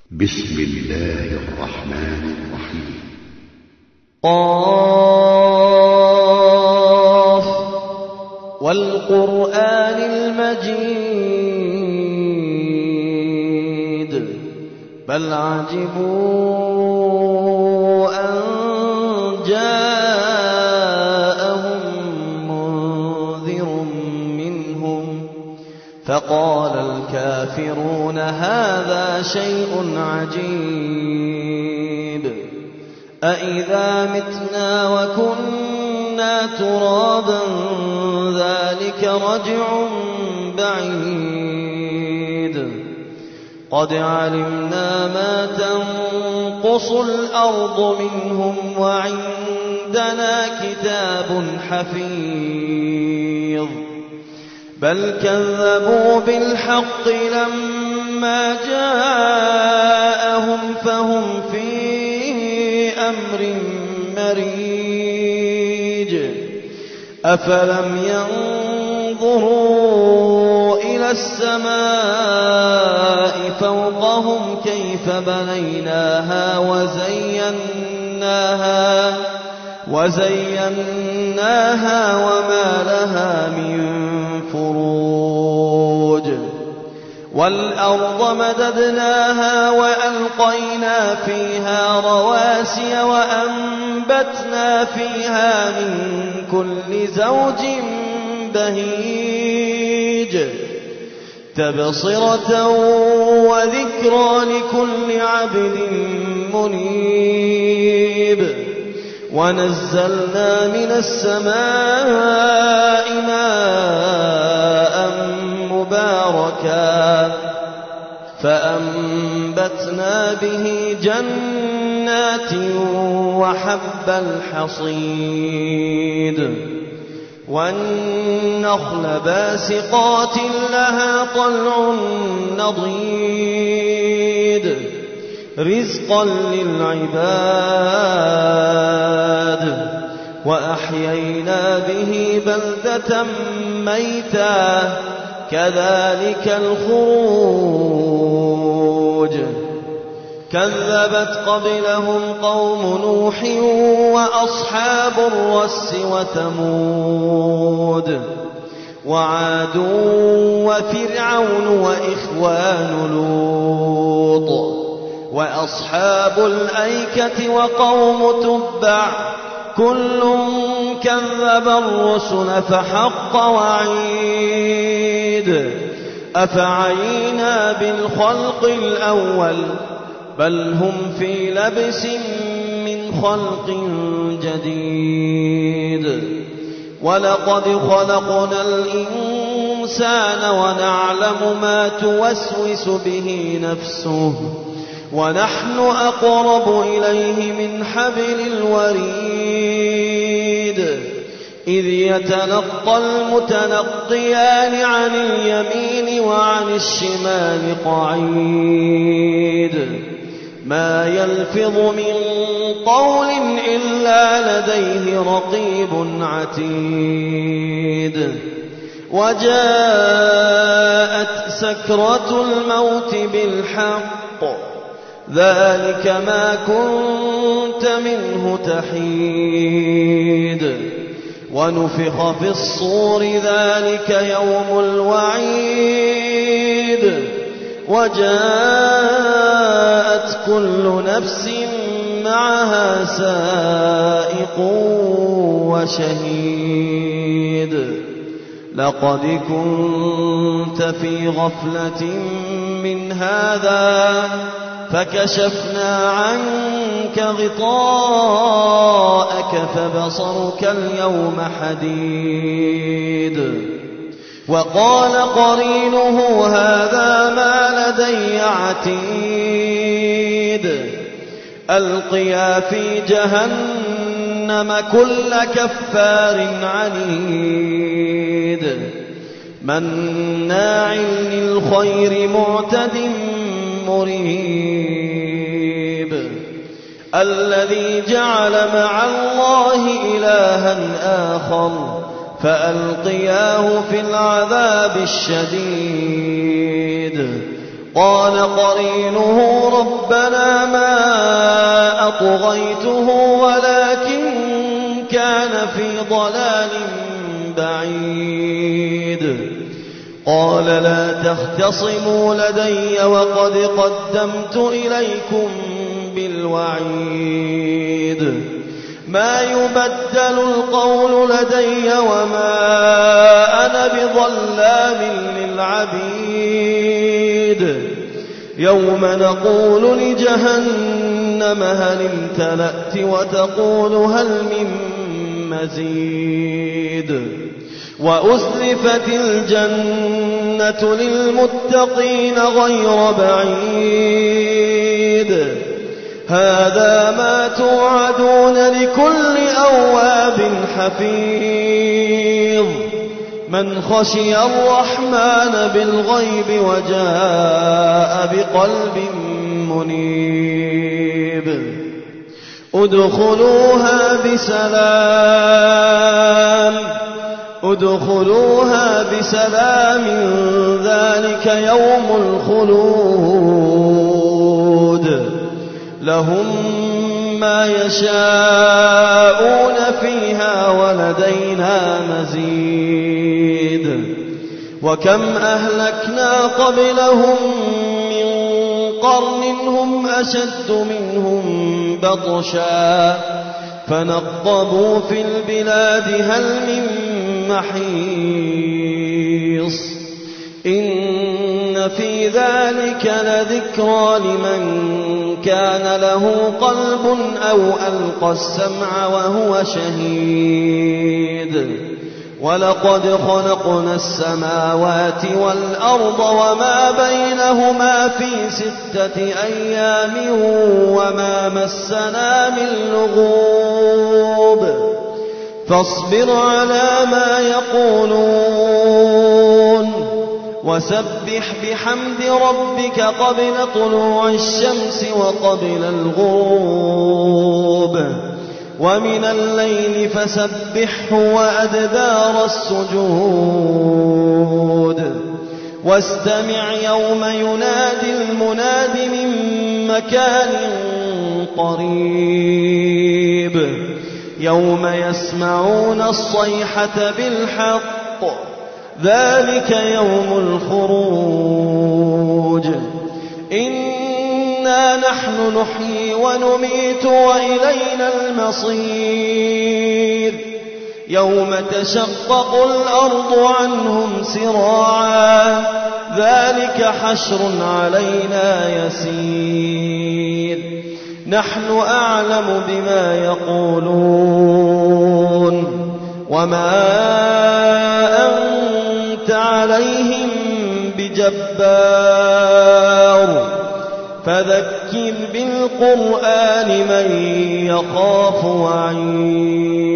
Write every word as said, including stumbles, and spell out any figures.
بسم الله الرحمن الرحيم. قاف والقرآن المجيد بل عجبوا أن جاءهم منذر منهم فقال الكافرون هذا شيء عجيب أإذا متنا وكنا ترابا ذلك رجع بعيد قد علمنا ما تنقص الأرض منهم وعندنا كتاب حفيظ بل كذبوا بالحق لما جاءهم فهم في أمر مريج أفلم ينظروا إلى السماء فوقهم كيف بنيناها وزيناها وزيناها وما لها من فروج والأرض مددناها وألقينا فيها رواسي وأنبتنا فيها من كل زوج بهيج تبصرة وذكرى لكل عبد منيب ونزلنا من السماء ماء مباركا فأنبتنا به جنات وحب الحصيد والنخل باسقات لها طلع نضيد رزقا للعباد وأحيينا به بلدة ميتا كذلك الخروج كذبت قبلهم قوم نوح وأصحاب الرس وثمود وعاد وفرعون وإخوان لوط وأصحاب الأيكة وقوم تبع كل كذب الرسل فحق وعيد أفعينا بالخلق الأول بل هم في لبس من خلق جديد ولقد خلقنا الإنسان ونعلم ما توسوس به نفسه ونحن أقرب إليه من حبل الوريد إذ يتلقى المتلقيان عن اليمين وعن الشمال قعيد ما يلفظ من قول إلا لديه رقيب عتيد وجاءت سكرة الموت بالحق ذلك ما كنت منه تحيد ونفخ في الصور ذلك يوم الوعيد وجاءت كل نفس معها سائق وشهيد لقد كنت في غفلة من هذا فكشفنا عنك غطاءك فبصرك اليوم حديد وقال قرينه هذا ما لدي عتيد ألقيا في جهنم كل كفار عنيد مناع للخير معتد مريب الذي جعل مع الله إلها آخر فألقياه في العذاب الشديد قال قرينه رب ربنا ما أطغيته ولكن كان في ضلال بعيد. قال لا تختصموا لدي وقد قدمت إليكم بالوعيد. ما يبدل القول لدي وما أنا بظلام للعبيد. يوم نقول لجهنم هل امتلأت وتقول هل من مزيد. وأزلفت الجنة للمتقين غير بعيد. هذا ما توعدون لكل أواب حفيظ. من خشي الرحمن بالغيب وجاء بقلب منيب. ادخلوها بسلام ادخلوها بسلام ذلك يوم الخلود. لهم ما يشاءون فيها ولدينا مزيد. وكم أهلكنا قبلهم من قرن هم أشد منهم بطشا فنقبوا في البلاد هل من محيص. إن في ذلك لذكرى لمن كان له قلب أو ألقى السمع وهو شهيد. ولقد خلقنا السماوات والأرض وما بينهما في ستة أيام وما مسنا من لغوب. فاصبر على ما يقولون وسبح بحمد ربك قبل طلوع الشمس وقبل الغروب. ومن الليل فسبحه وأدبار السجود. واستمع يوم ينادي المناد من مكان قريب. يوم يسمعون الصيحة بالحق ذلك يوم الخروج. إنا نحن نحيي ونميت وإلينا المصير. يوم تشقق الأرض عنهم سراعا ذلك حشر علينا يسير. نحن أعلم بما يقولون وما أنت عليهم بجبار. فذكر بالقرآن من يخاف وعيد.